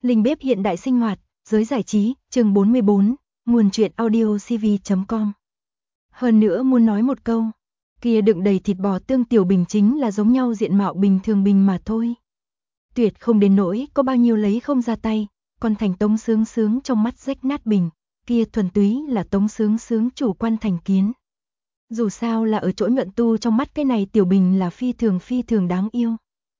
Linh bếp hiện đại sinh hoạt, giới giải trí, chương 44, nguồn truyện audiocv.com. Hơn nữa muốn nói một câu, kia đựng đầy thịt bò tương tiểu bình chính là giống nhau diện mạo bình thường bình mà thôi. Tuyệt không đến nỗi có bao nhiêu lấy không ra tay, còn thành Tống Sướng Sướng trong mắt rách nát bình, kia thuần túy là Tống Sướng Sướng chủ quan thành kiến. Dù sao là ở chỗ Nhuận Tu trong mắt cái này tiểu bình là phi thường đáng yêu.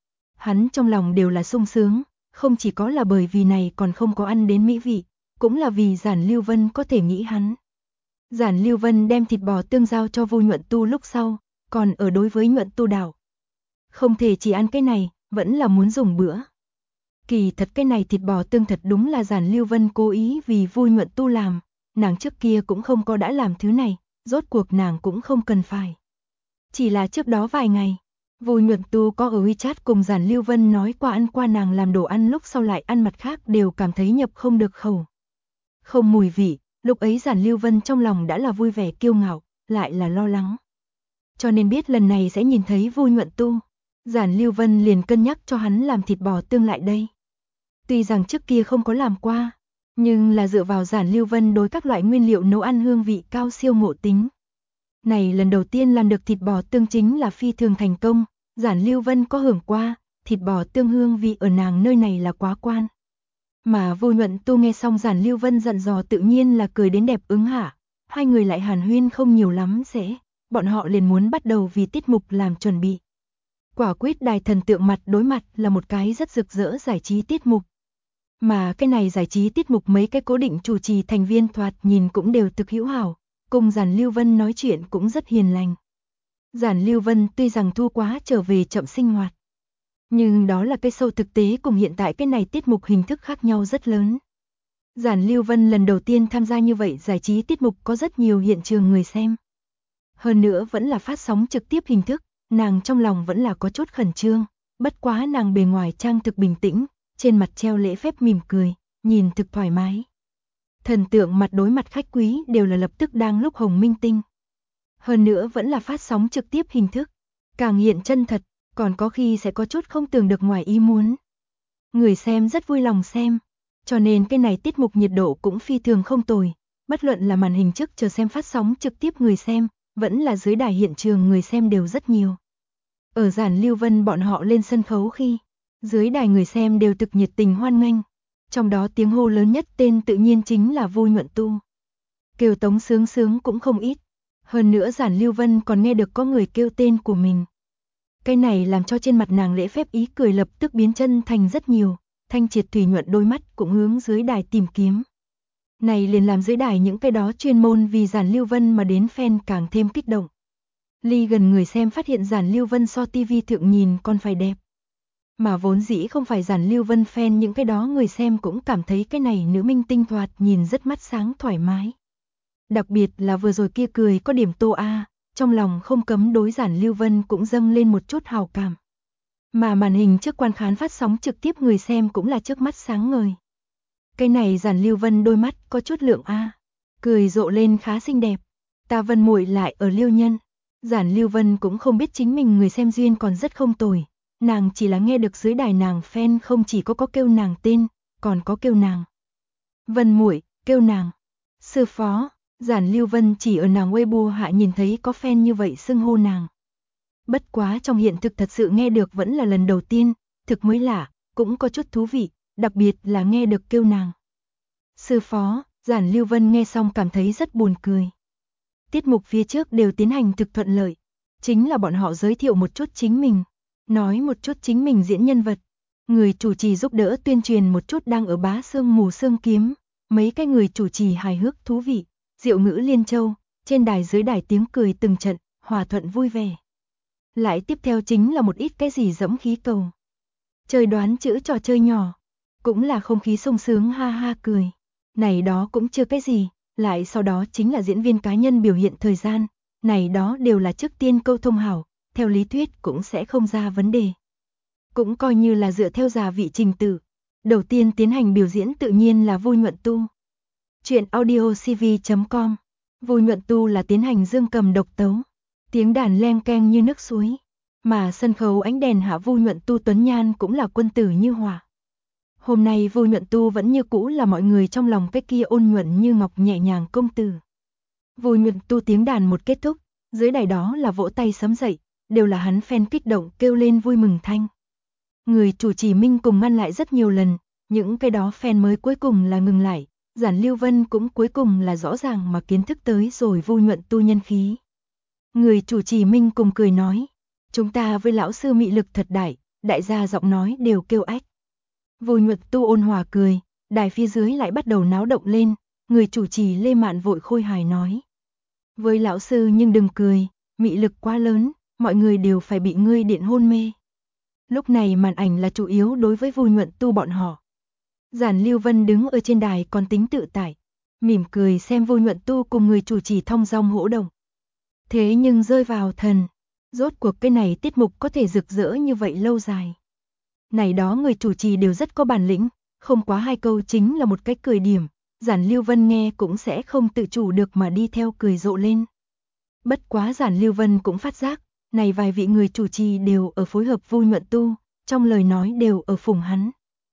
Hắn trong lòng đều là sung sướng, không chỉ có là bởi vì này còn không có ăn đến mỹ vị, cũng là vì Giản Lưu Vân có thể nghĩ hắn. Giản Lưu Vân đem thịt bò tương giao cho Vu Nhuận Tu lúc sau, còn ở đối với Nhuận Tu đảo. Không thể chỉ ăn cái này, vẫn là muốn dùng bữa. Kỳ thật cái này thịt bò tương thật đúng là Giản Lưu Vân cố ý vì Vu Nhuận Tu làm, nàng trước kia cũng không có đã làm thứ này, rốt cuộc nàng cũng không cần phải. Chỉ là trước đó vài ngày, Vu Nhuận Tu có ở WeChat cùng Giản Lưu Vân nói qua ăn qua nàng làm đồ ăn lúc sau lại ăn mặt khác đều cảm thấy nhập không được khẩu. Không mùi vị, lúc ấy Giản Lưu Vân trong lòng đã là vui vẻ kiêu ngạo, lại là lo lắng. Cho nên biết lần này sẽ nhìn thấy Vu Nhuận Tu, Giản Lưu Vân liền cân nhắc cho hắn làm thịt bò tương lại đây. Tuy rằng trước kia không có làm qua, nhưng là dựa vào Giản Lưu Vân đối các loại nguyên liệu nấu ăn hương vị cao siêu ngộ tính. Này lần đầu tiên làm được thịt bò tương chính là phi thường thành công, Giản Lưu Vân có hưởng qua, thịt bò tương hương vị ở nàng nơi này là quá quan. Mà Vu Nhuận Tu nghe xong Giản Lưu Vân dặn dò tự nhiên là cười đến đẹp ứng hạ, hai người lại hàn huyên không nhiều lắm sẽ, bọn họ liền muốn bắt đầu vì tiết mục làm chuẩn bị. Quả quyết đài thần tượng mặt đối mặt là một cái rất rực rỡ giải trí tiết mục. Mà cái này giải trí tiết mục mấy cái cố định chủ trì thành viên thoạt nhìn cũng đều thực hữu hảo, cùng Giản Lưu Vân nói chuyện cũng rất hiền lành. Giản Lưu Vân tuy rằng thu quá trở về chậm sinh hoạt, nhưng đó là cái show thực tế cùng hiện tại cái này tiết mục hình thức khác nhau rất lớn. Giản Lưu Vân lần đầu tiên tham gia như vậy giải trí tiết mục có rất nhiều hiện trường người xem. Hơn nữa vẫn là phát sóng trực tiếp hình thức, nàng trong lòng vẫn là có chút khẩn trương, bất quá nàng bề ngoài trang thực bình tĩnh, trên mặt treo lễ phép mỉm cười, nhìn thực thoải mái. Thần tượng mặt đối mặt khách quý đều là lập tức đang lúc hồng minh tinh. Hơn nữa vẫn là phát sóng trực tiếp hình thức, càng hiện chân thật, còn có khi sẽ có chút không tưởng được ngoài ý muốn. Người xem rất vui lòng xem, cho nên cái này tiết mục nhiệt độ cũng phi thường không tồi, bất luận là màn hình trước chờ xem phát sóng trực tiếp người xem, vẫn là dưới đài hiện trường người xem đều rất nhiều. Ở Giản Lưu Vân bọn họ lên sân khấu khi, dưới đài người xem đều thực nhiệt tình hoan nghênh, trong đó tiếng hô lớn nhất tên tự nhiên chính là Vu Nhuận Tu. Kêu Tống Sướng Sướng cũng không ít, hơn nữa Giản Lưu Vân còn nghe được có người kêu tên của mình. Cái này làm cho trên mặt nàng lễ phép ý cười lập tức biến chân thành rất nhiều, thanh triệt thủy nhuận đôi mắt cũng hướng dưới đài tìm kiếm. Này liền làm dưới đài những cái đó chuyên môn vì Giản Lưu Vân mà đến fan càng thêm kích động. Ly gần người xem phát hiện Giản Lưu Vân so TV thượng nhìn còn phải đẹp. Mà vốn dĩ không phải Giản Lưu Vân fan những cái đó người xem cũng cảm thấy cái này nữ minh tinh thoạt nhìn rất mắt sáng thoải mái. Đặc biệt là vừa rồi kia cười có điểm tô a, trong lòng không cấm đối Giản Lưu Vân cũng dâng lên một chút hào cảm. Mà màn hình trước quan khán phát sóng trực tiếp người xem cũng là trước mắt sáng ngời. Cái này Giản Lưu Vân đôi mắt có chút lượng a, cười rộ lên khá xinh đẹp. Ta Vân muội lại ở Lưu Nhân. Giản Lưu Vân cũng không biết chính mình người xem duyên còn rất không tồi, nàng chỉ là nghe được dưới đài nàng fan không chỉ có kêu nàng tên, còn có kêu nàng Vân muội, kêu nàng sư phó. Giản Lưu Vân chỉ ở nàng Weibo hạ nhìn thấy có fan như vậy xưng hô nàng. Bất quá trong hiện thực thật sự nghe được vẫn là lần đầu tiên, thực mới lạ, cũng có chút thú vị, đặc biệt là nghe được kêu nàng sư phó. Giản Lưu Vân nghe xong cảm thấy rất buồn cười. Tiết mục phía trước đều tiến hành thực thuận lợi, chính là bọn họ giới thiệu một chút chính mình, nói một chút chính mình diễn nhân vật. Người chủ trì giúp đỡ tuyên truyền một chút đang ở Bá Sương Mù Sương Kiếm, mấy cái người chủ trì hài hước thú vị, diệu ngữ liên châu, trên đài dưới đài tiếng cười từng trận, hòa thuận vui vẻ. Lại tiếp theo chính là một ít cái gì dẫm khí cầu. Chơi đoán chữ trò chơi nhỏ, cũng là không khí sung sướng ha ha cười. Này đó cũng chưa cái gì, lại sau đó chính là diễn viên cá nhân biểu hiện thời gian, này đó đều là trước tiên câu thông hảo, theo lý thuyết cũng sẽ không ra vấn đề. Cũng coi như là dựa theo giả vị trình tự. Đầu tiên tiến hành biểu diễn tự nhiên là Vu Nhuận Tu. Chuyện audiocv.com. Vu Nhuận Tu là tiến hành dương cầm độc tấu, tiếng đàn leng keng như nước suối, mà sân khấu ánh đèn hạ Vu Nhuận Tu tuấn nhan cũng là quân tử như hỏa. Hôm nay Vô Nhuận Tu vẫn như cũ là mọi người trong lòng cái kia ôn nhuận như ngọc nhẹ nhàng công tử. Vô Nhuận Tu tiếng đàn một kết thúc, dưới đài đó là vỗ tay sấm dậy, đều là hắn fan kích động kêu lên vui mừng thanh. Người chủ trì Minh cùng ngăn lại rất nhiều lần, những cái đó fan mới cuối cùng là ngừng lại, Giản Lưu Vân cũng cuối cùng là rõ ràng mà kiến thức tới rồi Vô Nhuận Tu nhân khí. Người chủ trì Minh cùng cười nói, chúng ta với lão sư mị lực thật đại gia giọng nói đều kêu ách. Vô Nhuận Tu ôn hòa cười, đài phía dưới lại bắt đầu náo động lên, người chủ trì Lê Mạn vội khôi hài nói. Với lão sư nhưng đừng cười, mị lực quá lớn, mọi người đều phải bị ngươi điện hôn mê. Lúc này màn ảnh là chủ yếu đối với Vô Nhuận Tu bọn họ. Giản Lưu Vân đứng ở trên đài còn tính tự tại, mỉm cười xem Vô Nhuận Tu cùng người chủ trì thong dong hỗ động. Thế nhưng rơi vào thần, rốt cuộc cái này tiết mục có thể rực rỡ như vậy lâu dài. Này đó người chủ trì đều rất có bản lĩnh, không quá 2 câu chính là một cái cười điểm, Giản Lưu Vân nghe cũng sẽ không tự chủ được mà đi theo cười rộ lên. Bất quá Giản Lưu Vân cũng phát giác, này vài vị người chủ trì đều ở phối hợp Vô Nhuận Tu, trong lời nói đều ở phụng hắn.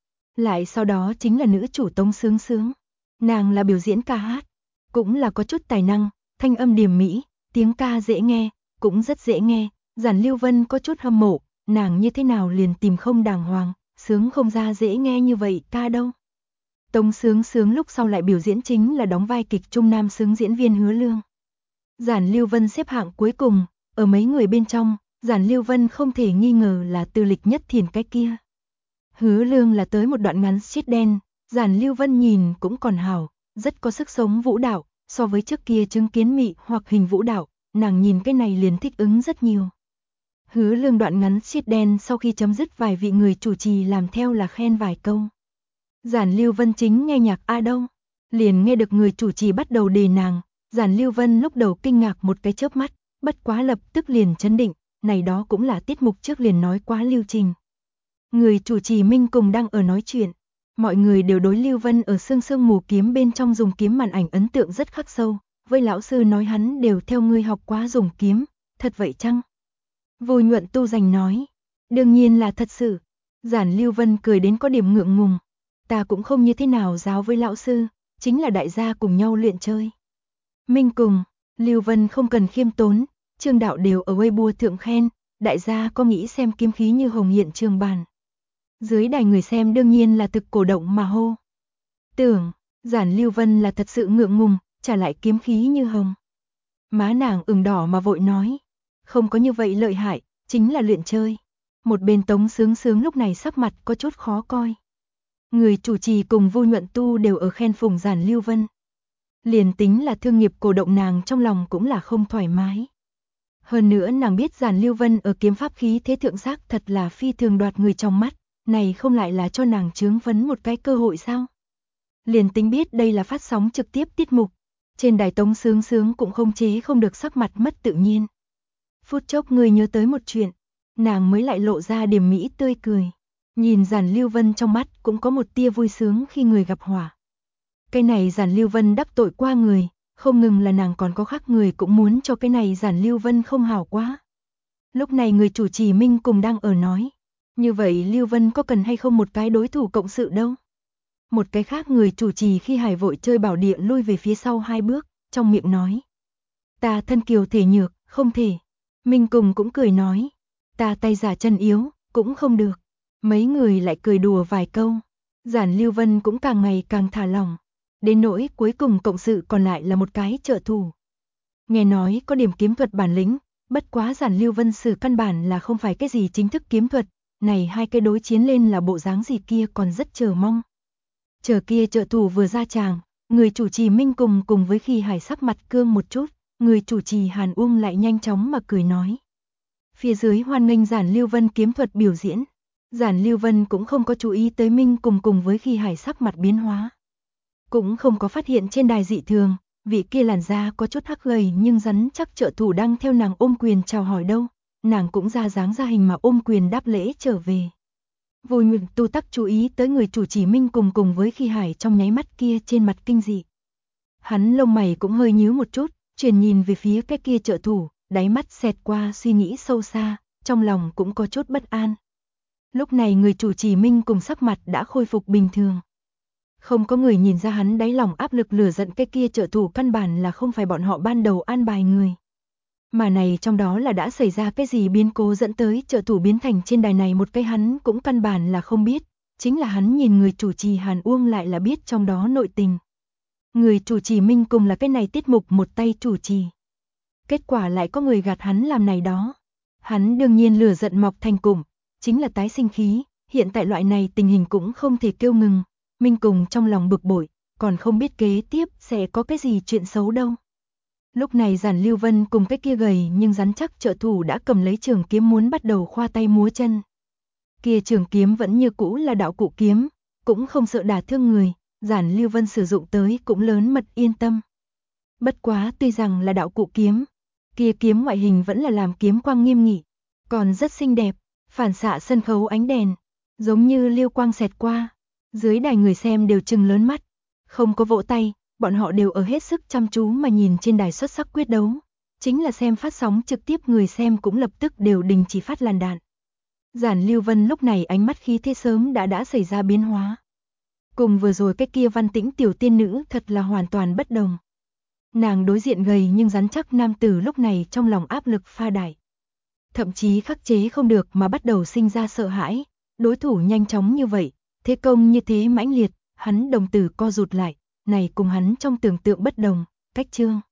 Lại sau đó chính là nữ chủ Tống Sướng Sướng, nàng là biểu diễn ca hát, cũng là có chút tài năng, thanh âm điềm mỹ, tiếng ca dễ nghe, cũng rất dễ nghe, Giản Lưu Vân có chút hâm mộ, nàng như thế nào liền tìm không đàng hoàng, sướng không ra dễ nghe như vậy ca đâu. Tống Sướng Sướng lúc sau lại biểu diễn chính là đóng vai kịch trung nam xứng diễn viên Hứa Lương. Giản Lưu Vân xếp hạng cuối cùng, ở mấy người bên trong, Giản Lưu Vân không thể nghi ngờ là tư lịch nhất thiền cái kia. Hứa Lương là tới một đoạn ngắn sheet đen, Giản Lưu Vân nhìn cũng còn hảo, rất có sức sống vũ đạo, so với trước kia chứng kiến mị hoặc hình vũ đạo, nàng nhìn cái này liền thích ứng rất nhiều. Hứa Lương đoạn ngắn sheet đen sau khi chấm dứt vài vị người chủ trì làm theo là khen vài câu. Giản Lưu Vân chính nghe nhạc a đâu, liền nghe được người chủ trì bắt đầu đề nàng, Giản Lưu Vân lúc đầu kinh ngạc một cái chớp mắt, bất quá lập tức liền chấn định, này đó cũng là tiết mục trước liền nói quá lưu trình. Người chủ trì Minh cùng đang ở nói chuyện, mọi người đều đối Lưu Vân ở sương sương mù kiếm bên trong dùng kiếm màn ảnh ấn tượng rất khắc sâu, với lão sư nói hắn đều theo ngươi học quá dùng kiếm, thật vậy chăng? Vô Nhuận Tu giành nói, đương nhiên là thật sự. Giản Lưu Vân cười đến có điểm ngượng ngùng, ta cũng không như thế nào giáo với lão sư, chính là đại gia cùng nhau luyện chơi. Minh cùng, Lưu Vân không cần khiêm tốn, Trương Đạo đều ở Weibo thượng khen, đại gia có nghĩ xem kiếm khí như hồng hiện trường bàn. Dưới đài người xem đương nhiên là thực cổ động mà hô. Tưởng, Giản Lưu Vân là thật sự ngượng ngùng, trả lại kiếm khí như hồng. Má nàng ửng đỏ mà vội nói, không có như vậy lợi hại, chính là luyện chơi. Một bên Tống Sướng Sướng lúc này sắc mặt có chút khó coi. Người chủ trì cùng Vô Nhuận Tu đều ở khen phùng Giản Lưu Vân. Liền tính là thương nghiệp cổ động nàng trong lòng cũng là không thoải mái. Hơn nữa nàng biết Giản Lưu Vân ở kiếm pháp khí thế thượng sắc thật là phi thường đoạt người trong mắt, này không lại là cho nàng chướng phấn một cái cơ hội sao? Liền tính biết đây là phát sóng trực tiếp tiết mục, trên đài Tống Sướng Sướng cũng không chế không được sắc mặt mất tự nhiên. Phút chốc người nhớ tới một chuyện, nàng mới lại lộ ra điểm mỹ tươi cười. Nhìn Giản Lưu Vân trong mắt cũng có một tia vui sướng khi người gặp họa. Cái này Giản Lưu Vân đắc tội qua người, không ngừng là nàng còn có khác người cũng muốn cho cái này Giản Lưu Vân không hảo quá. Lúc này người chủ trì Minh cùng đang ở nói, như vậy Lưu Vân có cần hay không một cái đối thủ cộng sự đâu. Một cái khác người chủ trì khi Hải vội chơi bảo địa lui về phía sau 2 bước, trong miệng nói. Ta thân kiều thể nhược, không thể. Minh cùng cũng cười nói, ta tay giả chân yếu, cũng không được. Mấy người lại cười đùa vài câu, Giản Lưu Vân cũng càng ngày càng thả lỏng. Đến nỗi cuối cùng cộng sự còn lại là một cái trợ thủ. Nghe nói có điểm kiếm thuật bản lĩnh, bất quá Giản Lưu Vân sử căn bản là không phải cái gì chính thức kiếm thuật, này hai cái đối chiến lên là bộ dáng gì kia còn rất chờ mong. Chờ kia trợ thủ vừa ra tràng, người chủ trì Minh cùng với khi Hải sắc mặt cương một chút, người chủ trì Hàn Uông lại nhanh chóng mà cười nói. Phía dưới hoan nghênh Giản Lưu Vân kiếm thuật biểu diễn. Giản Lưu Vân cũng không có chú ý tới Minh cùng với khi Hải sắc mặt biến hóa. Cũng không có phát hiện trên đài dị thường, vị kia làn da có chút hắc gầy nhưng rắn chắc trợ thủ đang theo nàng ôm quyền chào hỏi đâu, nàng cũng ra dáng ra hình mà ôm quyền đáp lễ trở về. Vô Nhuận Tu tắc chú ý tới người chủ trì Minh cùng với khi Hải trong nháy mắt kia trên mặt kinh dị. Hắn lông mày cũng hơi nhíu một chút, chuyển nhìn về phía cái kia trợ thủ, đáy mắt xẹt qua suy nghĩ sâu xa, trong lòng cũng có chút bất an. Lúc này người chủ trì Minh cùng sắc mặt đã khôi phục bình thường. Không có người nhìn ra hắn đáy lòng áp lực lửa giận, cái kia trợ thủ căn bản là không phải bọn họ ban đầu an bài người. Mà này trong đó là đã xảy ra cái gì biến cố dẫn tới trợ thủ biến thành trên đài này một cái hắn cũng căn bản là không biết, chính là hắn nhìn người chủ trì Hàn Uông lại là biết trong đó nội tình. Người chủ trì Minh cùng là cái này tiết mục một tay chủ trì. Kết quả lại có người gạt hắn làm này đó. Hắn đương nhiên lửa giận mọc thành cụm, chính là tái sinh khí, hiện tại loại này tình hình cũng không thể kêu ngừng. Minh cùng trong lòng bực bội, còn không biết kế tiếp sẽ có cái gì chuyện xấu đâu. Lúc này Giản Lưu Vân cùng cái kia gầy nhưng rắn chắc trợ thủ đã cầm lấy trường kiếm muốn bắt đầu khoa tay múa chân. Kia trường kiếm vẫn như cũ là đạo cụ kiếm, cũng không sợ đả thương người, Giản Lưu Vân sử dụng tới cũng lớn mật yên tâm. Bất quá tuy rằng là đạo cụ kiếm, kia kiếm ngoại hình vẫn là làm kiếm quang nghiêm nghị, còn rất xinh đẹp, phản xạ sân khấu ánh đèn, giống như lưu quang xẹt qua. Dưới đài người xem đều trừng lớn mắt, không có vỗ tay, bọn họ đều ở hết sức chăm chú mà nhìn trên đài xuất sắc quyết đấu. Chính là xem phát sóng trực tiếp người xem cũng lập tức đều đình chỉ phát làn đạn. Giản Lưu Vân lúc này ánh mắt khí thế sớm đã xảy ra biến hóa. Cùng vừa rồi cái kia văn tĩnh tiểu tiên nữ thật là hoàn toàn bất đồng. Nàng đối diện gầy nhưng rắn chắc nam tử lúc này trong lòng áp lực pha đại. Thậm chí khắc chế không được mà bắt đầu sinh ra sợ hãi, đối thủ nhanh chóng như vậy, thế công như thế mãnh liệt, hắn đồng tử co rụt lại, này cùng hắn trong tưởng tượng bất đồng, cách chương.